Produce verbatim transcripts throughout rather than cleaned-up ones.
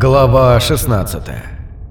Глава шестнадцатая.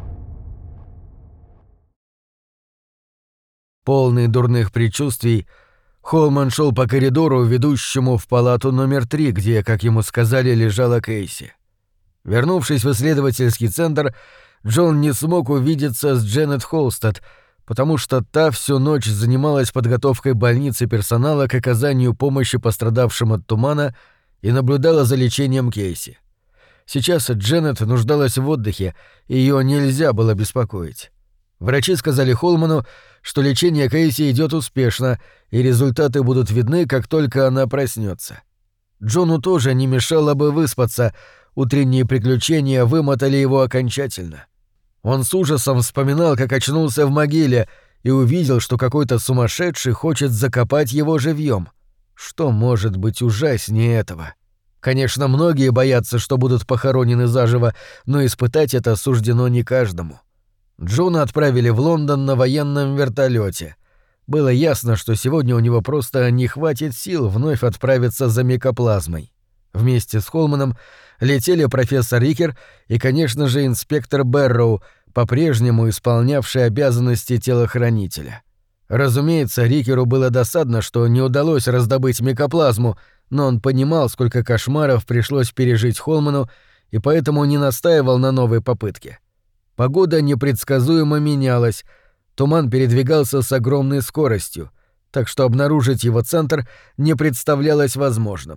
Полный дурных предчувствий, Холман шел по коридору, ведущему в палату номер три, где, как ему сказали, лежала Кейси. Вернувшись в исследовательский центр, Джон не смог увидеться с Дженнет Холстед, потому что та всю ночь занималась подготовкой больницы персонала к оказанию помощи пострадавшим от тумана и наблюдала за лечением Кейси. Сейчас Дженнет нуждалась в отдыхе, и её нельзя было беспокоить. Врачи сказали Холману, что лечение Кейси идёт успешно, и результаты будут видны, как только она проснётся. Джону тоже не мешало бы выспаться, утренние приключения вымотали его окончательно. Он с ужасом вспоминал, как очнулся в могиле, и увидел, что какой-то сумасшедший хочет закопать его живьём. Что может быть ужаснее этого? Конечно, многие боятся, что будут похоронены заживо, но испытать это суждено не каждому. Джона отправили в Лондон на военном вертолёте. Было ясно, что сегодня у него просто не хватит сил вновь отправиться за микоплазмой. Вместе с Холманом летели профессор Рикер и, конечно же, инспектор Бэрроу, по-прежнему исполнявший обязанности телохранителя. Разумеется, Рикеру было досадно, что не удалось раздобыть микоплазму, но он понимал, сколько кошмаров пришлось пережить Холману, и поэтому не настаивал на новой попытке. Погода непредсказуемо менялась, туман передвигался с огромной скоростью, так что обнаружить его центр не представлялось возможным.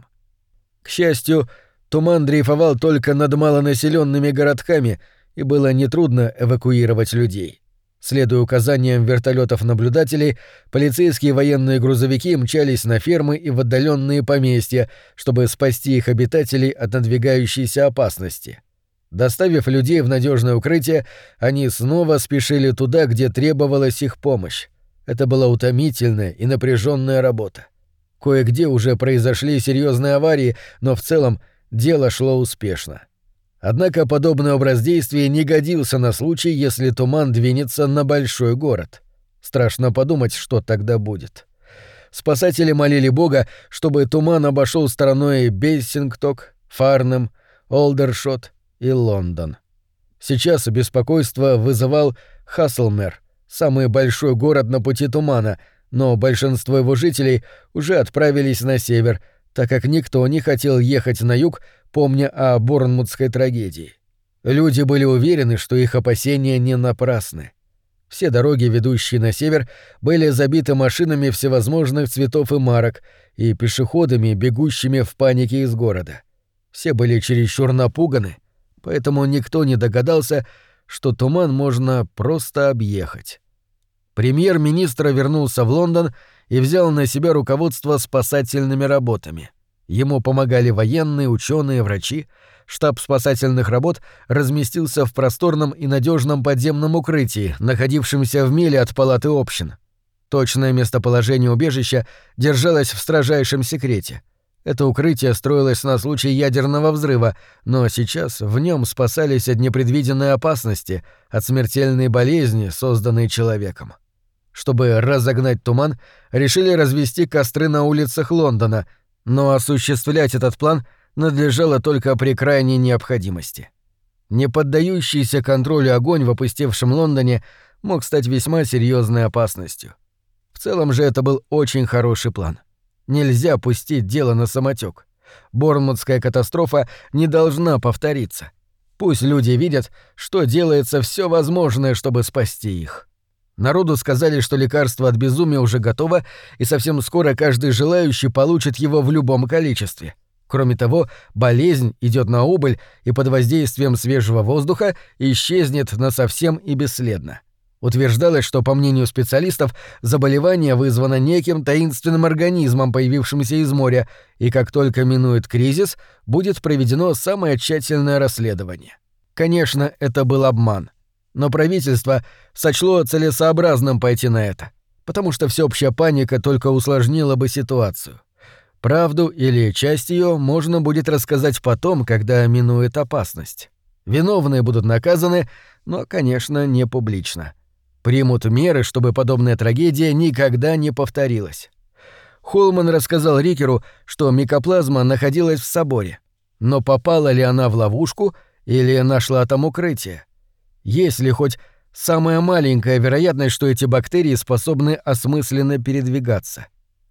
К счастью, туман дрейфовал только над малонаселенными городками, и было нетрудно эвакуировать людей. Следуя указаниям вертолетов-наблюдателей, полицейские военные грузовики мчались на фермы и в отдаленные поместья, чтобы спасти их обитателей от надвигающейся опасности. Доставив людей в надежное укрытие, они снова спешили туда, где требовалась их помощь. Это была утомительная и напряженная работа. Кое-где уже произошли серьезные аварии, но в целом дело шло успешно. Однако подобный образ действия не годился на случай, если туман двинется на большой город. Страшно подумать, что тогда будет. Спасатели молили Бога, чтобы туман обошел стороной Бессингток, Фарнем, Олдершот и Лондон. Сейчас беспокойство вызывал Хаслмер, самый большой город на пути тумана, но большинство его жителей уже отправились на север, так как никто не хотел ехать на юг, помня о Борнмутской трагедии. Люди были уверены, что их опасения не напрасны. Все дороги, ведущие на север, были забиты машинами всевозможных цветов и марок и пешеходами, бегущими в панике из города. Все были чересчур напуганы, поэтому никто не догадался, что туман можно просто объехать. Премьер-министр вернулся в Лондон и взял на себя руководство спасательными работами. Ему помогали военные, ученые, врачи. Штаб спасательных работ разместился в просторном и надежном подземном укрытии, находившемся в миле от палаты общин. Точное местоположение убежища держалось в строжайшем секрете. Это укрытие строилось на случай ядерного взрыва, но сейчас в нем спасались от непредвиденной опасности, от смертельной болезни, созданной человеком. Чтобы разогнать туман, решили развести костры на улицах Лондона, но осуществлять этот план надлежало только при крайней необходимости. Неподдающийся контролю огонь в опустевшем Лондоне мог стать весьма серьезной опасностью. В целом же это был очень хороший план. Нельзя пустить дело на самотек. Борнмутская катастрофа не должна повториться. Пусть люди видят, что делается все возможное, чтобы спасти их. Народу сказали, что лекарство от безумия уже готово, и совсем скоро каждый желающий получит его в любом количестве. Кроме того, болезнь идет на убыль и под воздействием свежего воздуха исчезнет насовсем и бесследно. Утверждалось, что, по мнению специалистов, заболевание вызвано неким таинственным организмом, появившимся из моря, и как только минует кризис, будет проведено самое тщательное расследование. Конечно, это был обман. Но правительство сочло целесообразным пойти на это, потому что всеобщая паника только усложнила бы ситуацию. Правду или часть ее можно будет рассказать потом, когда минует опасность. Виновные будут наказаны, но, конечно, не публично. Примут меры, чтобы подобная трагедия никогда не повторилась. Холман рассказал Рикеру, что микоплазма находилась в соборе. Но попала ли она в ловушку, или нашла там укрытие? Есть ли хоть самая маленькая вероятность, что эти бактерии способны осмысленно передвигаться?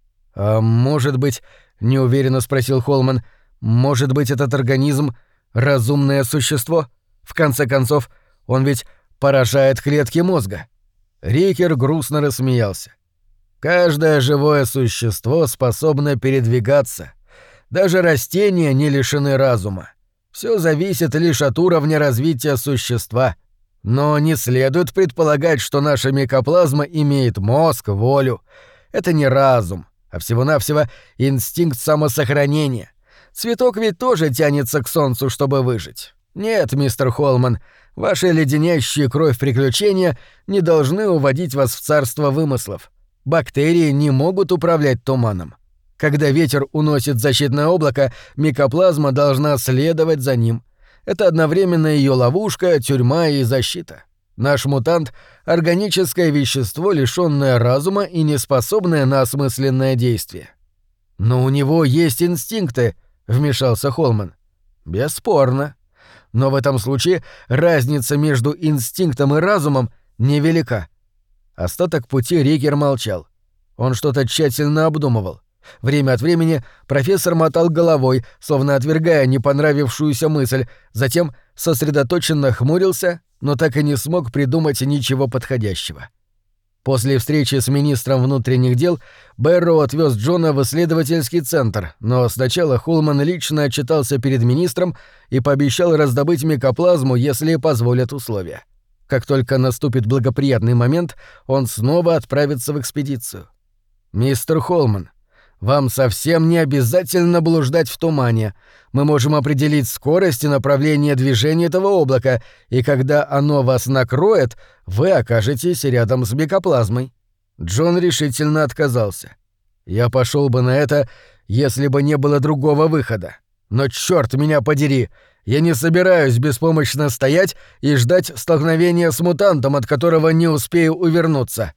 «А может быть, — неуверенно спросил Холман, — может быть, этот организм — разумное существо? В конце концов, он ведь поражает клетки мозга». Рикер грустно рассмеялся. «Каждое живое существо способно передвигаться. Даже растения не лишены разума. Все зависит лишь от уровня развития существа. Но не следует предполагать, что наша микоплазма имеет мозг, волю. Это не разум, а всего-навсего инстинкт самосохранения. Цветок ведь тоже тянется к солнцу, чтобы выжить. Нет, мистер Холман, ваши леденящие кровь приключения не должны уводить вас в царство вымыслов. Бактерии не могут управлять туманом. Когда ветер уносит защитное облако, микоплазма должна следовать за ним. Это одновременно ее ловушка, тюрьма и защита. Наш мутант — органическое вещество, лишённое разума и неспособное на осмысленное действие. «Но у него есть инстинкты», — вмешался Холман. «Бесспорно. Но в этом случае разница между инстинктом и разумом невелика». Остаток пути Рикер молчал. Он что-то тщательно обдумывал. Время от времени профессор мотал головой, словно отвергая непонравившуюся мысль, затем сосредоточенно хмурился, но так и не смог придумать ничего подходящего. После встречи с министром внутренних дел Бэрроу отвез Джона в исследовательский центр, но сначала Холман лично отчитался перед министром и пообещал раздобыть микоплазму, если позволят условия. Как только наступит благоприятный момент, он снова отправится в экспедицию. «Мистер Холман, вам совсем не обязательно блуждать в тумане. Мы можем определить скорость и направление движения этого облака, и когда оно вас накроет, вы окажетесь рядом с микоплазмой». Джон решительно отказался. «Я пошел бы на это, если бы не было другого выхода. Но чёрт меня подери, я не собираюсь беспомощно стоять и ждать столкновения с мутантом, от которого не успею увернуться».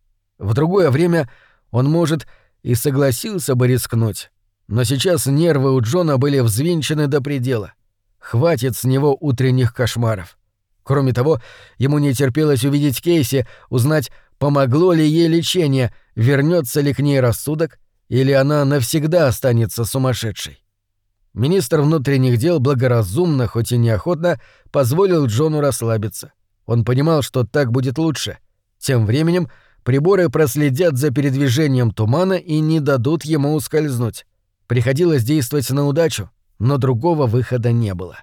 В другое время он, может, и согласился бы рискнуть. Но сейчас нервы у Джона были взвинчены до предела. Хватит с него утренних кошмаров. Кроме того, ему не терпелось увидеть Кейси, узнать, помогло ли ей лечение, вернется ли к ней рассудок, или она навсегда останется сумасшедшей. Министр внутренних дел благоразумно, хоть и неохотно, позволил Джону расслабиться. Он понимал, что так будет лучше. Тем временем приборы проследят за передвижением тумана и не дадут ему ускользнуть. Приходилось действовать на удачу, но другого выхода не было.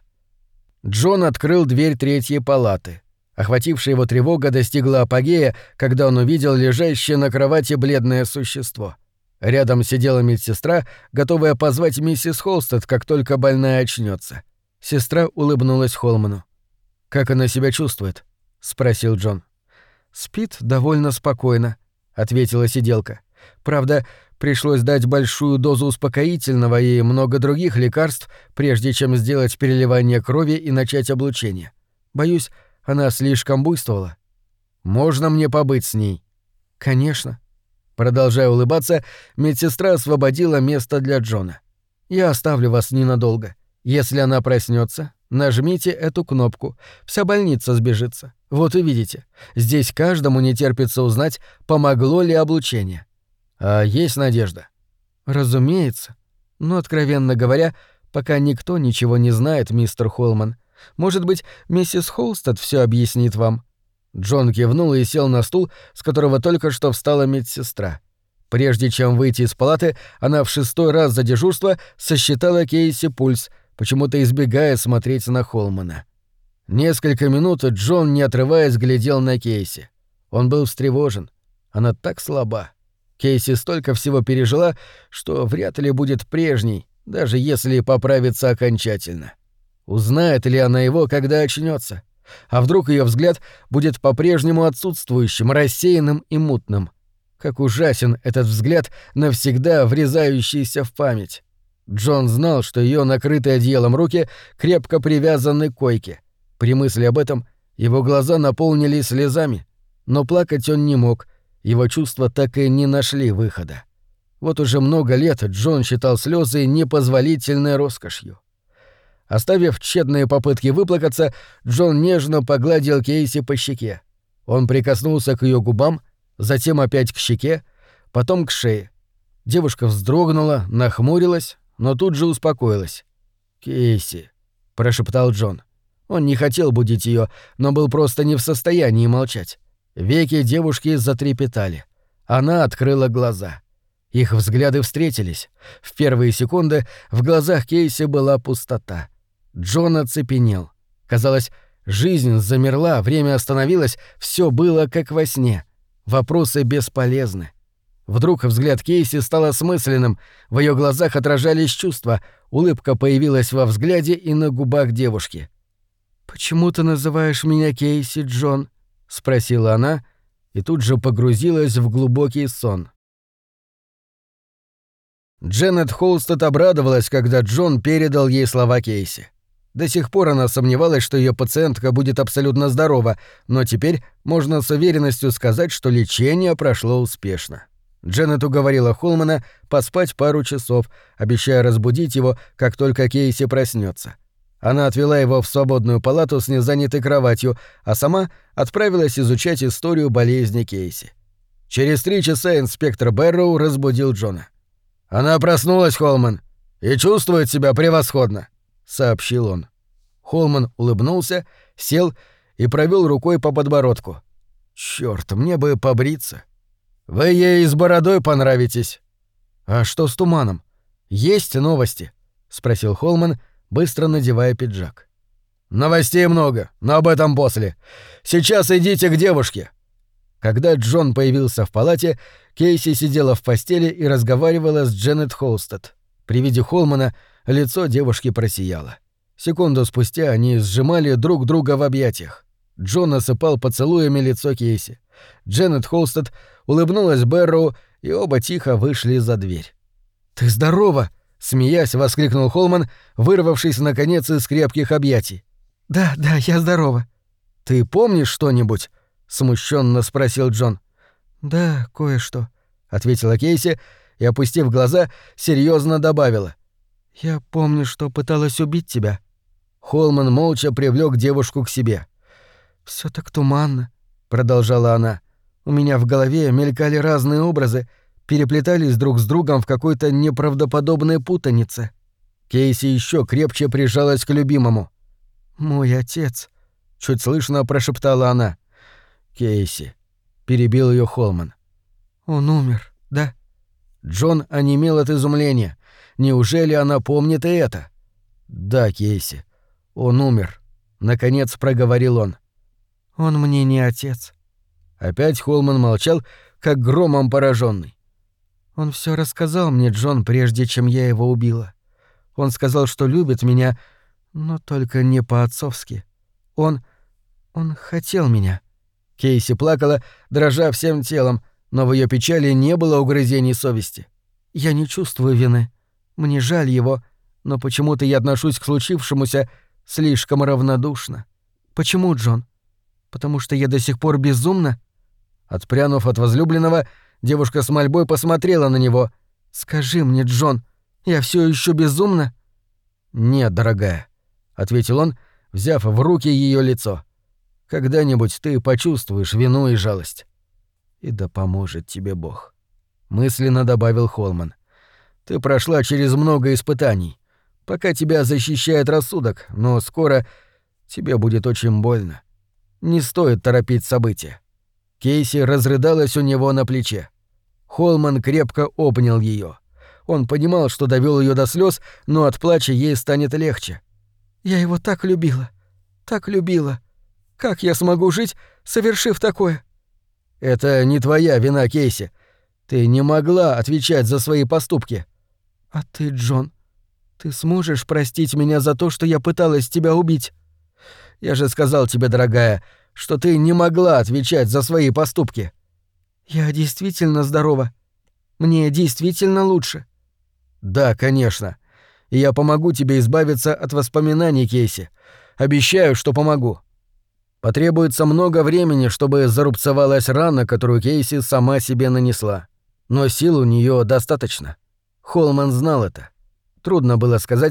Джон открыл дверь третьей палаты. Охватившая его тревога достигла апогея, когда он увидел лежащее на кровати бледное существо. Рядом сидела медсестра, готовая позвать миссис Холстед, как только больная очнется. Сестра улыбнулась Холману. «Как она себя чувствует?» — спросил Джон. «Спит довольно спокойно», — ответила сиделка. «Правда, пришлось дать большую дозу успокоительного и много других лекарств, прежде чем сделать переливание крови и начать облучение. Боюсь, она слишком буйствовала». «Можно мне побыть с ней?» «Конечно». Продолжая улыбаться, медсестра освободила место для Джона. «Я оставлю вас ненадолго. Если она проснется, нажмите эту кнопку. Вся больница сбежится. Вот увидите. Здесь каждому не терпится узнать, помогло ли облучение». «А есть надежда?» «Разумеется. Но, откровенно говоря, пока никто ничего не знает, мистер Холман. Может быть, миссис Холстед все объяснит вам». Джон кивнул и сел на стул, с которого только что встала медсестра. Прежде чем выйти из палаты, она в шестой раз за дежурство сосчитала Кейси пульс, почему-то избегая смотреть на Холмана. Несколько минут Джон, не отрываясь, глядел на Кейси. Он был встревожен. Она так слаба. Кейси столько всего пережила, что вряд ли будет прежней, даже если поправится окончательно. Узнает ли она его, когда очнется? А вдруг ее взгляд будет по-прежнему отсутствующим, рассеянным и мутным? Как ужасен этот взгляд, навсегда врезающийся в память. Джон знал, что ее накрытые одеялом руки крепко привязаны к койке. При мысли об этом его глаза наполнились слезами, но плакать он не мог, его чувства так и не нашли выхода. Вот уже много лет Джон считал слезы непозволительной роскошью. Оставив тщетные попытки выплакаться, Джон нежно погладил Кейси по щеке. Он прикоснулся к ее губам, затем опять к щеке, потом к шее. Девушка вздрогнула, нахмурилась, но тут же успокоилась. «Кейси», — прошептал Джон. Он не хотел будить ее, но был просто не в состоянии молчать. Веки девушки затрепетали. Она открыла глаза. Их взгляды встретились. В первые секунды в глазах Кейси была пустота. Джон оцепенел. Казалось, жизнь замерла, время остановилось, все было как во сне. Вопросы бесполезны. Вдруг взгляд Кейси стал осмысленным, в ее глазах отражались чувства, улыбка появилась во взгляде и на губах девушки. «Почему ты называешь меня Кейси, Джон?» — спросила она, и тут же погрузилась в глубокий сон. Дженнет Холстед обрадовалась, когда Джон передал ей слова Кейси. До сих пор она сомневалась, что ее пациентка будет абсолютно здорова, но теперь можно с уверенностью сказать, что лечение прошло успешно. Дженнет уговорила Холмана поспать пару часов, обещая разбудить его, как только Кейси проснется. Она отвела его в свободную палату с незанятой кроватью, а сама отправилась изучать историю болезни Кейси. Через три часа инспектор Бэрроу разбудил Джона. «Она проснулась, Холман, и чувствует себя превосходно», — сообщил он. Холман улыбнулся, сел и провел рукой по подбородку. «Чёрт, мне бы побриться». «Вы ей с бородой понравитесь». «А что с туманом? Есть новости?» — спросил Холман, быстро надевая пиджак. «Новостей много, но об этом после. Сейчас идите к девушке». Когда Джон появился в палате, Кейси сидела в постели и разговаривала с Дженнет Холстед. При виде Холмана лицо девушки просияло. Секунду спустя они сжимали друг друга в объятиях. Джон осыпал поцелуями лицо Кейси. Дженнет Холстед улыбнулась Бэрроу, и оба тихо вышли за дверь. «Ты здорова!» — смеясь, воскликнул Холман, вырвавшись, наконец, из крепких объятий. «Да, да, я здорова». «Ты помнишь что-нибудь?» — смущенно спросил Джон. «Да, кое-что», — ответила Кейси и, опустив глаза, серьезно добавила. «Я помню, что пыталась убить тебя». Холман молча привлек девушку к себе. «Всё так туманно», — продолжала она. «У меня в голове мелькали разные образы, переплетались друг с другом в какой-то неправдоподобной путанице». Кейси еще крепче прижалась к любимому. «Мой отец», — чуть слышно прошептала она. «Кейси», — перебил ее Холман. «Он умер, да?» Джон онемел от изумления. Неужели она помнит и это? «Да, Кейси, он умер», — наконец проговорил он. «Он мне не отец». Опять Холман молчал, как громом пораженный. «Он все рассказал мне, Джон, прежде чем я его убила. Он сказал, что любит меня, но только не по-отцовски. Он... он хотел меня». Кейси плакала, дрожа всем телом, но в ее печали не было угрызений совести. «Я не чувствую вины. Мне жаль его, но почему-то я отношусь к случившемуся слишком равнодушно. Почему, Джон? Потому что я до сих пор безумна?» Отпрянув от возлюбленного, девушка с мольбой посмотрела на него. «Скажи мне, Джон, я все еще безумна?» «Нет, дорогая», — ответил он, взяв в руки ее лицо. «Когда-нибудь ты почувствуешь вину и жалость. И да поможет тебе Бог», — мысленно добавил Холман. «Ты прошла через много испытаний. Пока тебя защищает рассудок, но скоро тебе будет очень больно. Не стоит торопить события». Кейси разрыдалась у него на плече. Холман крепко обнял ее. Он понимал, что довел ее до слез, но от плача ей станет легче. «Я его так любила, так любила. Как я смогу жить, совершив такое?» «Это не твоя вина, Кейси. Ты не могла отвечать за свои поступки». «А ты, Джон, ты сможешь простить меня за то, что я пыталась тебя убить?» «Я же сказал тебе, дорогая, что ты не могла отвечать за свои поступки». «Я действительно здорова. Мне действительно лучше». «Да, конечно. И я помогу тебе избавиться от воспоминаний, Кейси. Обещаю, что помогу». Потребуется много времени, чтобы зарубцевалась рана, которую Кейси сама себе нанесла. Но сил у нее достаточно. Холман знал это. Трудно было сказать,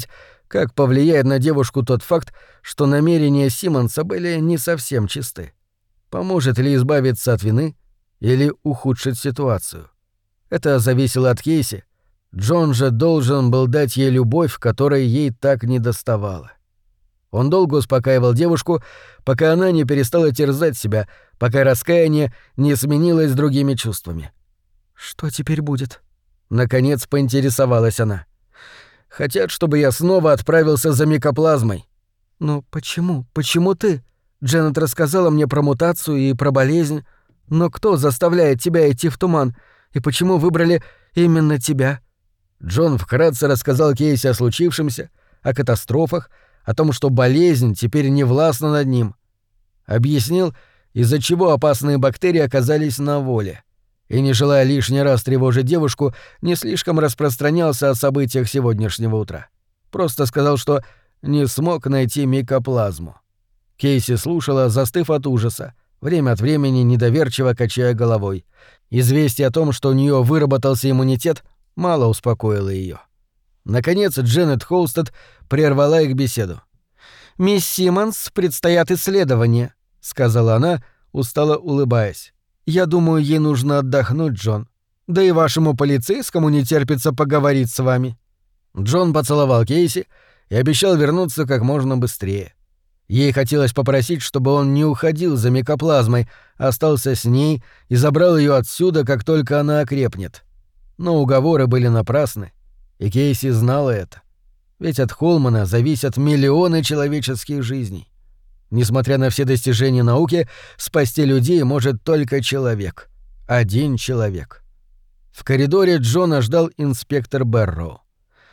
Как повлияет на девушку тот факт, что намерения Симмонса были не совсем чисты? Поможет ли избавиться от вины или ухудшить ситуацию? Это зависело от Кейси. Джон же должен был дать ей любовь, которой ей так недоставало. Он долго успокаивал девушку, пока она не перестала терзать себя, пока раскаяние не сменилось другими чувствами. «Что теперь будет?» Наконец поинтересовалась она. «Хотят, чтобы я снова отправился за микоплазмой». «Но почему? Почему ты? Дженнет рассказала мне про мутацию и про болезнь. Но кто заставляет тебя идти в туман? И почему выбрали именно тебя?» Джон вкратце рассказал Кейси о случившемся, о катастрофах, о том, что болезнь теперь не властна над ним. Объяснил, из-за чего опасные бактерии оказались на воле. И, не желая лишний раз тревожить девушку, не слишком распространялся о событиях сегодняшнего утра. Просто сказал, что не смог найти микоплазму. Кейси слушала, застыв от ужаса, время от времени недоверчиво качая головой. Известие о том, что у нее выработался иммунитет, мало успокоило ее. Наконец Дженнет Холстед прервала их беседу. «Мисс Симмонс, предстоят исследования», — сказала она, устало улыбаясь. «Я думаю, ей нужно отдохнуть, Джон. Да и вашему полицейскому не терпится поговорить с вами». Джон поцеловал Кейси и обещал вернуться как можно быстрее. Ей хотелось попросить, чтобы он не уходил за микоплазмой, а остался с ней и забрал ее отсюда, как только она окрепнет. Но уговоры были напрасны, и Кейси знала это. Ведь от Холмана зависят миллионы человеческих жизней. Несмотря на все достижения науки, спасти людей может только человек. Один человек. В коридоре Джона ждал инспектор Берроу.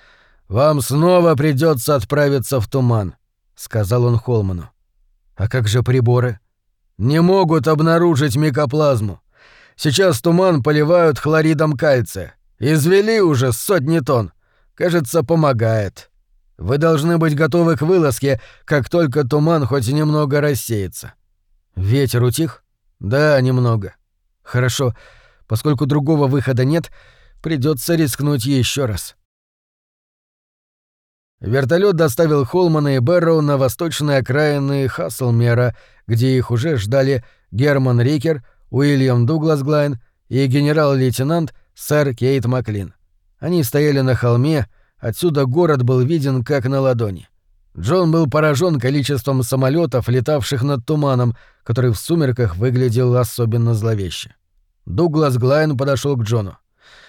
«Вам снова придется отправиться в туман», — сказал он Холману. «А как же приборы?» «Не могут обнаружить микоплазму. Сейчас туман поливают хлоридом кальция. Извели уже сотни тонн. Кажется, помогает. Вы должны быть готовы к вылазке, как только туман хоть немного рассеется». «Ветер утих?» «Да, немного». «Хорошо. Поскольку другого выхода нет, придется рискнуть еще раз». Вертолет доставил Холмана и Берроу на восточные окраины Хаслмера, где их уже ждали Герман Рикер, Уильям Дуглас Глайн и генерал-лейтенант сэр Кейт Маклин. Они стояли на холме, отсюда город был виден как на ладони. Джон был поражен количеством самолетов, летавших над туманом, который в сумерках выглядел особенно зловеще. Дуглас Глайн подошел к Джону.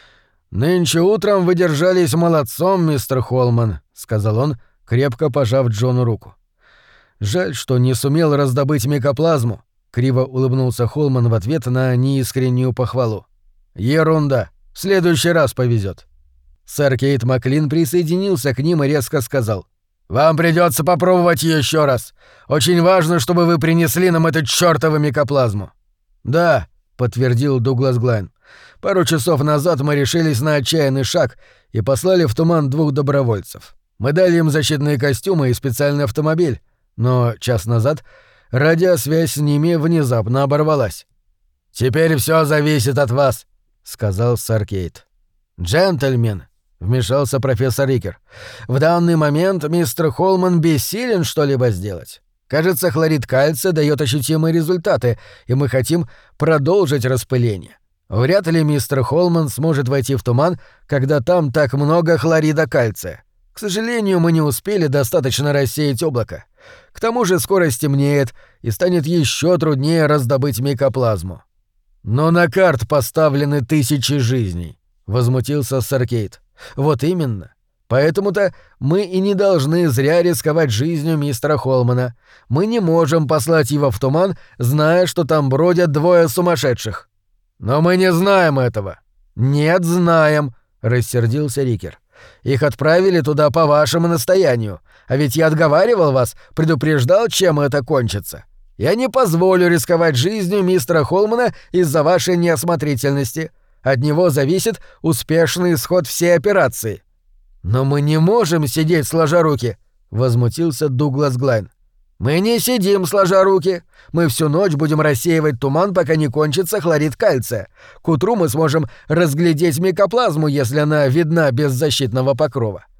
«Нынче утром вы держались молодцом, мистер Холман», — сказал он, крепко пожав Джону руку. «Жаль, что не сумел раздобыть микоплазму», — криво улыбнулся Холман в ответ на неискреннюю похвалу. «Ерунда. В следующий раз повезет». Сэр Кейт Маклин присоединился к ним и резко сказал: «Вам придется попробовать еще раз. Очень важно, чтобы вы принесли нам эту чёртову микоплазму». «Да», — подтвердил Дуглас Глайн. «Пару часов назад мы решились на отчаянный шаг и послали в туман двух добровольцев. Мы дали им защитные костюмы и специальный автомобиль, но час назад радиосвязь с ними внезапно оборвалась». «Теперь все зависит от вас», — сказал сэр Кейт. «Джентльмен», — вмешался профессор Рикер, — «в данный момент мистер Холман бессилен что-либо сделать. Кажется, хлорид кальция дает ощутимые результаты, и мы хотим продолжить распыление. Вряд ли мистер Холман сможет войти в туман, когда там так много хлорида кальция. К сожалению, мы не успели достаточно рассеять облако. К тому же скоро стемнеет, и станет еще труднее раздобыть микоплазму». «Но на карт поставлены тысячи жизней», — возмутился сэр Кейт. «Вот именно. Поэтому-то мы и не должны зря рисковать жизнью мистера Холмана. Мы не можем послать его в туман, зная, что там бродят двое сумасшедших». «Но мы не знаем этого». «Нет, знаем», — рассердился Рикер. «Их отправили туда по вашему настоянию. А ведь я отговаривал вас, предупреждал, чем это кончится. Я не позволю рисковать жизнью мистера Холмана из-за вашей неосмотрительности. От него зависит успешный исход всей операции». «Но мы не можем сидеть сложа руки», — возмутился Дуглас Глайн. «Мы не сидим сложа руки. Мы всю ночь будем рассеивать туман, пока не кончится хлорид кальция. К утру мы сможем разглядеть микоплазму, если она видна без защитного покрова.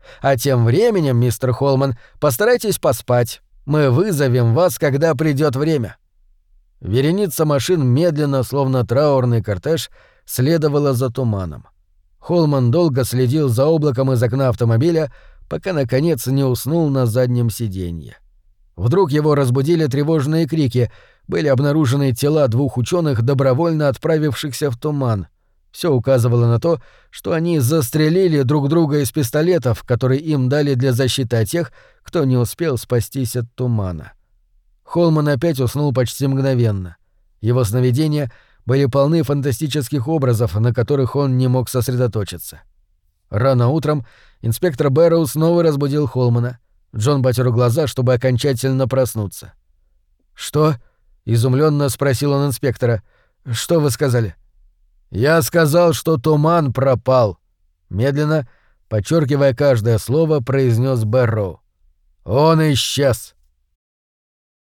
А тем временем, мистер Холман, постарайтесь поспать. Мы вызовем вас, когда придёт время». Вереница машин медленно, словно траурный кортеж, следовала за туманом. Холман долго следил за облаком из окна автомобиля, пока, наконец, не уснул на заднем сиденье. Вдруг его разбудили тревожные крики. Были обнаружены тела двух ученых, добровольно отправившихся в туман. Все указывало на то, что они застрелили друг друга из пистолетов, которые им дали для защиты от тех, кто не успел спастись от тумана. Холман опять уснул почти мгновенно. Его сновидения были полны фантастических образов, на которых он не мог сосредоточиться. Рано утром инспектор Бэрроу снова разбудил Холмана. Джон потер глаза, чтобы окончательно проснуться. «Что?» — изумленно спросил он инспектора. «Что вы сказали?» «Я сказал, что туман пропал», — медленно, подчеркивая каждое слово, произнес Бэрроу. «Он исчез».